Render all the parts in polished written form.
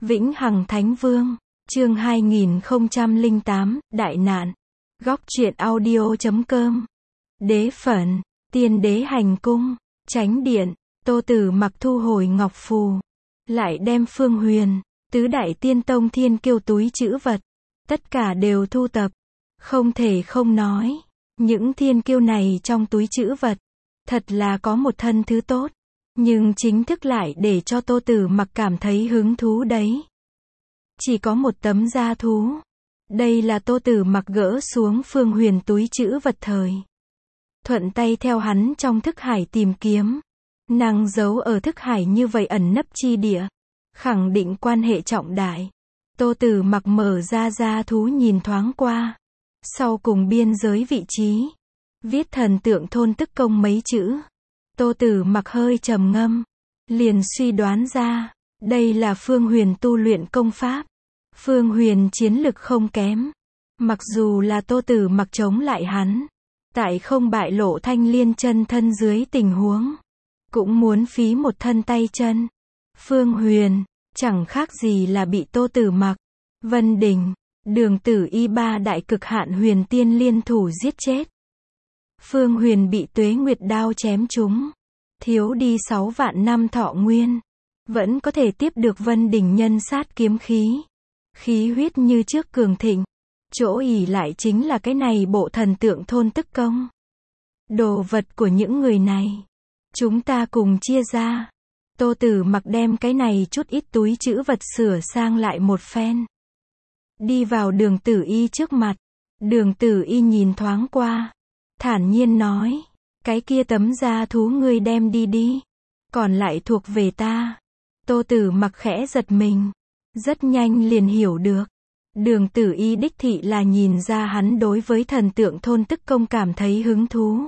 Vĩnh Hằng Thánh Vương, chương 2008, Đại nạn. Góc truyện audio.com. Đế phận, tiên đế hành cung, chánh điện, Tô Tử Mặc thu hồi ngọc phù, lại đem Phương Huyền, tứ đại tiên tông thiên kiêu túi trữ vật, tất cả đều thu tập. Không thể không nói, những thiên kiêu này trong túi trữ vật, thật là có một thân thứ tốt, nhưng chính thức lại để cho Tô Tử Mặc cảm thấy hứng thú đấy. Chỉ có một tấm da thú. Đây là Tô Tử Mặc gỡ xuống Phương Huyền túi trữ vật thời. Thuận tay theo hắn trong thức hải tìm kiếm. Nàng giấu ở thức hải như vậy ẩn nấp chi địa. Khẳng định quan hệ trọng đại. Tô Tử Mặc mở ra da thú nhìn thoáng qua. Sau cùng biên giới vị trí. Viết thần tượng thôn tức công mấy chữ. Tô Tử Mặc hơi trầm ngâm. Liền suy đoán ra. Đây là Phương Huyền tu luyện công pháp. Phương Huyền chiến lực không kém. Mặc dù là Tô Tử Mặc chống lại hắn. Tại không bại lộ Thanh Liên chân thân dưới tình huống. Cũng muốn phí một thân tay chân. Phương Huyền, chẳng khác gì là bị Tô Tử Mặc, Vân Đình, Đường Tử Y ba đại cực hạn huyền tiên liên thủ giết chết. Phương Huyền bị Tuế Nguyệt đao chém trúng. Thiếu đi 6 vạn năm thọ nguyên. Vẫn có thể tiếp được Vân Đình nhân sát kiếm khí. Khí huyết như trước cường thịnh. Chỗ ỷ lại chính là cái này bộ thần tượng thôn tức công. Đồ vật của những người này. Chúng ta cùng chia ra. Tô Tử Mặc đem cái này chút ít túi trữ vật sửa sang lại một phen. Đi vào Đường Tử Y trước mặt. Đường Tử Y nhìn thoáng qua. Thản nhiên nói. Cái kia tấm da thú ngươi đem đi đi. Còn lại thuộc về ta. Tô Tử Mặc khẽ giật mình. Rất nhanh liền hiểu được. Đường Tử Y đích thị là nhìn ra hắn đối với thần tượng thôn tức công cảm thấy hứng thú.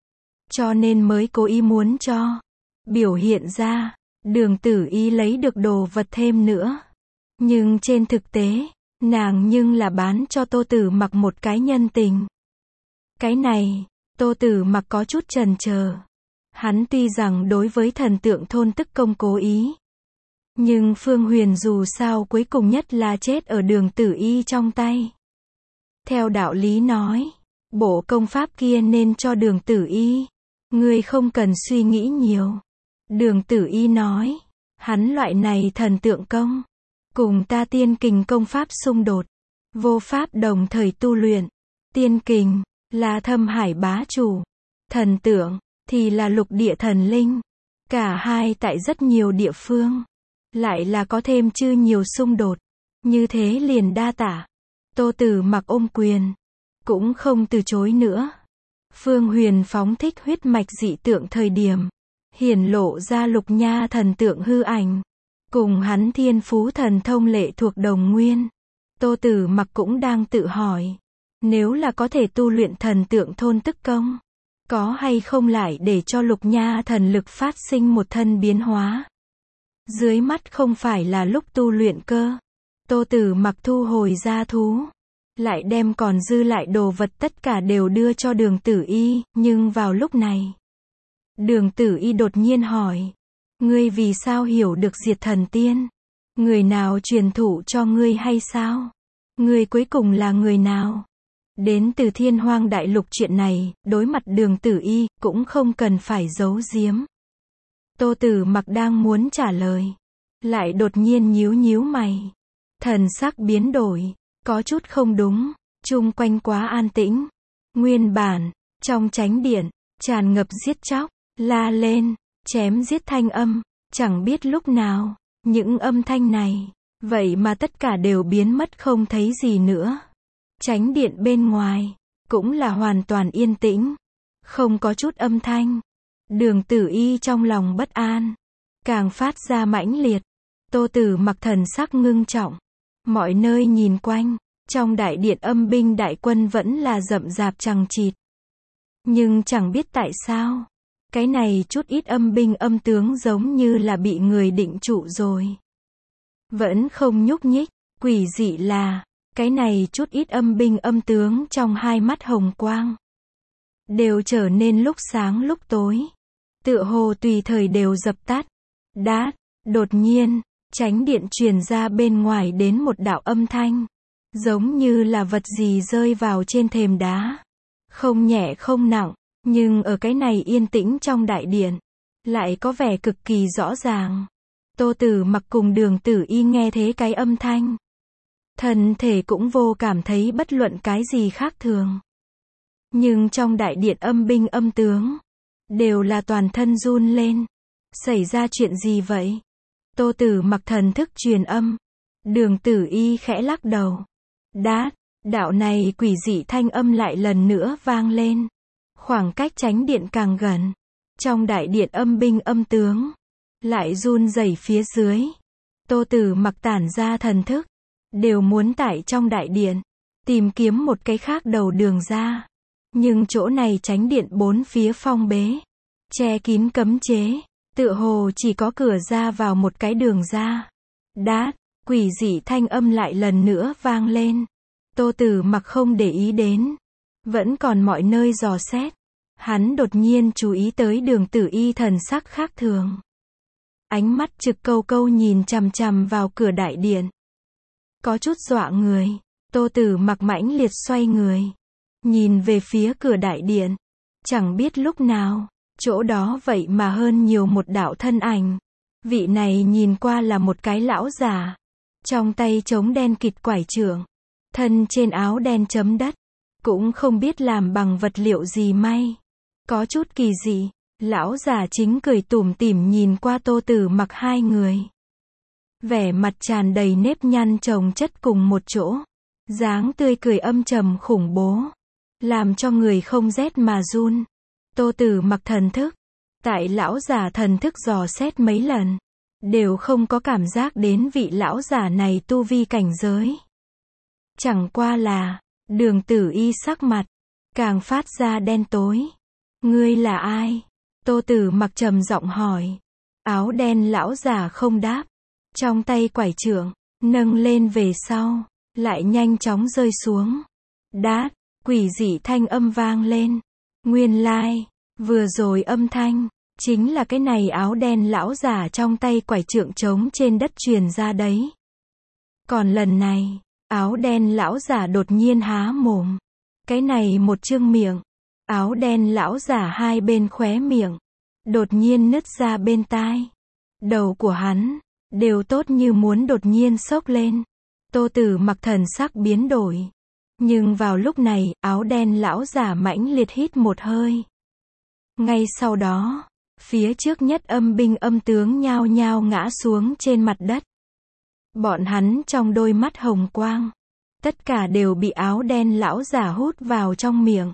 Cho nên mới cố ý muốn cho. Biểu hiện ra. Đường Tử Y lấy được đồ vật thêm nữa. Nhưng trên thực tế, nàng nhưng là bán cho Tô Tử Mặc một cái nhân tình. Cái này, Tô Tử Mặc có chút chần chờ. Hắn tuy rằng đối với thần tượng thôn tức công cố ý. Nhưng Phương Huyền dù sao cuối cùng nhất là chết ở Đường Tử Y trong tay. Theo đạo lý nói, bộ công pháp kia nên cho Đường Tử Y. Ngươi không cần suy nghĩ nhiều. Đường Tử Y nói, hắn loại này thần tượng công. Cùng ta tiên kình công pháp xung đột. Vô pháp đồng thời tu luyện. Tiên kình, là thâm hải bá chủ. Thần tượng, thì là lục địa thần linh. Cả hai tại rất nhiều địa phương. Lại là có thêm chư nhiều xung đột. Như thế liền đa tả. Tô Tử Mặc ôm quyền. Cũng không từ chối nữa. Phương Huyền phóng thích huyết mạch dị tượng thời điểm. Hiển lộ ra lục nha thần tượng hư ảnh. Cùng hắn thiên phú thần thông lệ thuộc đồng nguyên. Tô Tử Mặc cũng đang tự hỏi. Nếu là có thể tu luyện thần tượng thôn tức công. Có hay không lại để cho lục nha thần lực phát sinh một thân biến hóa. Dưới mắt không phải là lúc tu luyện cơ. Tô Tử Mặc thu hồi da thú. Lại đem còn dư lại đồ vật tất cả đều đưa cho Đường Tử Y. Nhưng vào lúc này. Đường Tử Y đột nhiên hỏi. Ngươi vì sao hiểu được diệt thần tiên? Người nào truyền thụ cho ngươi hay sao? Ngươi cuối cùng là người nào? Đến từ Thiên Hoang Đại Lục chuyện này, đối mặt Đường Tử Y, cũng không cần phải giấu giếm. Tô Tử Mặc đang muốn trả lời. Lại đột nhiên nhíu nhíu mày. Thần sắc biến đổi. Có chút không đúng. Chung quanh quá an tĩnh. Nguyên bản, trong chánh điện, tràn ngập giết chóc, la lên, chém giết thanh âm. Chẳng biết lúc nào, những âm thanh này, vậy mà tất cả đều biến mất không thấy gì nữa. Chánh điện bên ngoài, cũng là hoàn toàn yên tĩnh. Không có chút âm thanh. Đường Tử Y trong lòng bất an. Càng phát ra mãnh liệt. Tô Tử Mặc thần sắc ngưng trọng. Mọi nơi nhìn quanh. Trong đại điện âm binh đại quân vẫn là rậm rạp chằng chịt. Nhưng chẳng biết tại sao. Cái này chút ít âm binh âm tướng giống như là bị người định trụ rồi. Vẫn không nhúc nhích. Quỷ dị là. Cái này chút ít âm binh âm tướng trong hai mắt hồng quang. Đều trở nên lúc sáng lúc tối. Tựa hồ tùy thời đều dập tắt. Đát, đột nhiên, Chánh điện truyền ra bên ngoài đến một đạo âm thanh. Giống như là vật gì rơi vào trên thềm đá. Không nhẹ không nặng, nhưng ở cái này yên tĩnh trong đại điện, lại có vẻ cực kỳ rõ ràng. Tô Tử Mặc cùng Đường Tử Y nghe thế cái âm thanh. Thân thể cũng vô cảm thấy bất luận cái gì khác thường. Nhưng trong đại điện âm binh âm tướng, đều là toàn thân run lên. Xảy ra chuyện gì vậy? Tô Tử Mặc thần thức truyền âm. Đường Tử Y khẽ lắc đầu. Đát, đạo này quỷ dị thanh âm lại lần nữa vang lên. Khoảng cách chánh điện càng gần. Trong đại điện âm binh âm tướng, lại run rẩy phía dưới. Tô Tử Mặc tản ra thần thức, đều muốn tại trong đại điện, tìm kiếm một cái khác đầu đường ra. Nhưng chỗ này chánh điện bốn phía phong bế, che kín cấm chế, tựa hồ chỉ có cửa ra vào một cái đường ra. Đát, quỷ dị thanh âm lại lần nữa vang lên. Tô Tử Mặc không để ý đến, vẫn còn mọi nơi dò xét. Hắn đột nhiên chú ý tới Đường Tử Y thần sắc khác thường. Ánh mắt trực câu câu nhìn chằm chằm vào cửa đại điện. Có chút dọa người. Tô Tử Mặc mãnh liệt xoay người, nhìn về phía cửa đại điện. Chẳng biết lúc nào, chỗ đó vậy mà hơn nhiều một đạo thân ảnh. Vị này nhìn qua là một cái lão già, trong tay chống đen kịt quải trượng, thân trên áo đen chấm đất, cũng không biết làm bằng vật liệu gì may. Có chút kỳ dị, lão già chính cười tủm tỉm nhìn qua Tô Tử Mặc hai người. Vẻ mặt tràn đầy nếp nhăn chồng chất cùng một chỗ. Dáng tươi cười âm trầm khủng bố, làm cho người không rét mà run. Tô Tử Mặc thần thức, tại lão già thần thức dò xét mấy lần, đều không có cảm giác đến vị lão già này tu vi cảnh giới. Chẳng qua là, Đường Tử Y sắc mặt, càng phát ra đen tối. Ngươi là ai? Tô Tử Mặc trầm giọng hỏi. Áo đen lão già không đáp. Trong tay quải trượng, nâng lên về sau, lại nhanh chóng rơi xuống. Đát, quỷ dị thanh âm vang lên. Nguyên lai, vừa rồi âm thanh, chính là cái này áo đen lão già trong tay quải trượng trống trên đất truyền ra đấy. Còn lần này, áo đen lão già đột nhiên há mồm. Cái này một trương miệng, áo đen lão già hai bên khóe miệng, đột nhiên nứt ra bên tai. Đầu của hắn, đều tốt như muốn đột nhiên sốc lên. Tô Tử Mặc thần sắc biến đổi. Nhưng vào lúc này, áo đen lão già mãnh liệt hít một hơi. Ngay sau đó, phía trước nhất âm binh âm tướng nhao nhao ngã xuống trên mặt đất. Bọn hắn trong đôi mắt hồng quang, tất cả đều bị áo đen lão già hút vào trong miệng.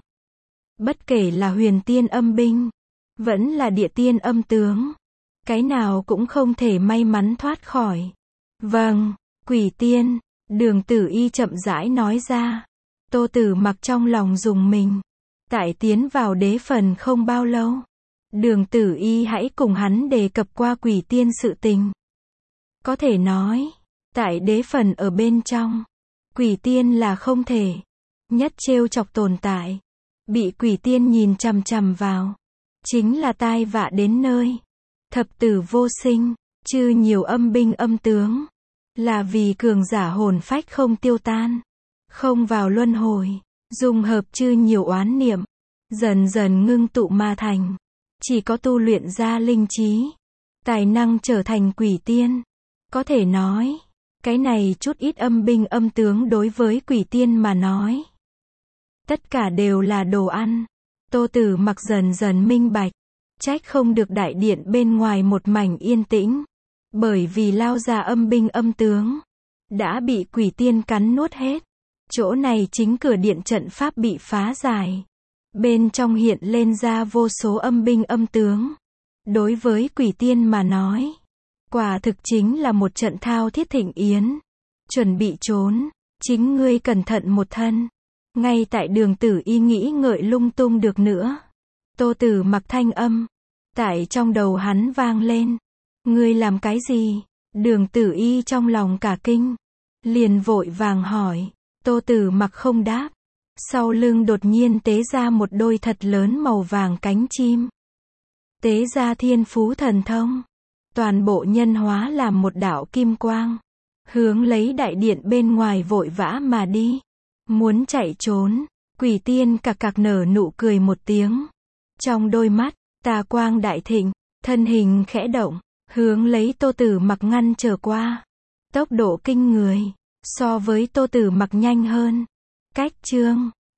Bất kể là huyền tiên âm binh, vẫn là địa tiên âm tướng, cái nào cũng không thể may mắn thoát khỏi. Vâng, quỷ tiên, Đường Tử Y chậm rãi nói ra. Tô Tử Mặc trong lòng rùng mình. Tại tiến vào đế phần không bao lâu, Đường Tử Y hãy cùng hắn đề cập qua quỷ tiên sự tình. Có thể nói, tại đế phần ở bên trong, quỷ tiên là không thể nhất trêu chọc tồn tại. Bị quỷ tiên nhìn chằm chằm vào, chính là tai vạ đến nơi. Thập tử vô sinh, chư nhiều âm binh âm tướng, là vì cường giả hồn phách không tiêu tan, không vào luân hồi, dung hợp chư nhiều oán niệm, dần dần ngưng tụ mà thành. Chỉ có tu luyện ra linh trí, tài năng trở thành quỷ tiên. Có thể nói, cái này chút ít âm binh âm tướng đối với quỷ tiên mà nói, tất cả đều là đồ ăn. Tô Tử Mặc dần dần minh bạch, trách không được đại điện bên ngoài một mảnh yên tĩnh, bởi vì lao ra âm binh âm tướng đã bị quỷ tiên cắn nuốt hết. Chỗ này chính cửa điện trận pháp bị phá giải, bên trong hiện lên ra vô số âm binh âm tướng. Đối với quỷ tiên mà nói, quả thực chính là một trận thao thiết thịnh yến. Chuẩn bị trốn, chính ngươi cẩn thận một thân. Ngay tại Đường Tử Y nghĩ ngợi lung tung được nữa, Tô Tử Mặc thanh âm tại trong đầu hắn vang lên. Ngươi làm cái gì? Đường Tử Y trong lòng cả kinh, liền vội vàng hỏi. Tô Tử Mặc không đáp. Sau lưng đột nhiên tế ra một đôi thật lớn màu vàng cánh chim. Tế ra thiên phú thần thông. toàn bộ nhân hóa làm một đạo kim quang, hướng lấy đại điện bên ngoài vội vã mà đi. Muốn chạy trốn, Quỷ Tiên cặc cặc nở nụ cười một tiếng. Trong đôi mắt, tà quang đại thịnh, thân hình khẽ động, hướng lấy Tô Tử Mặc ngăn trở qua. Tốc độ kinh người, so với Tô Tử Mặc nhanh hơn. Cách chương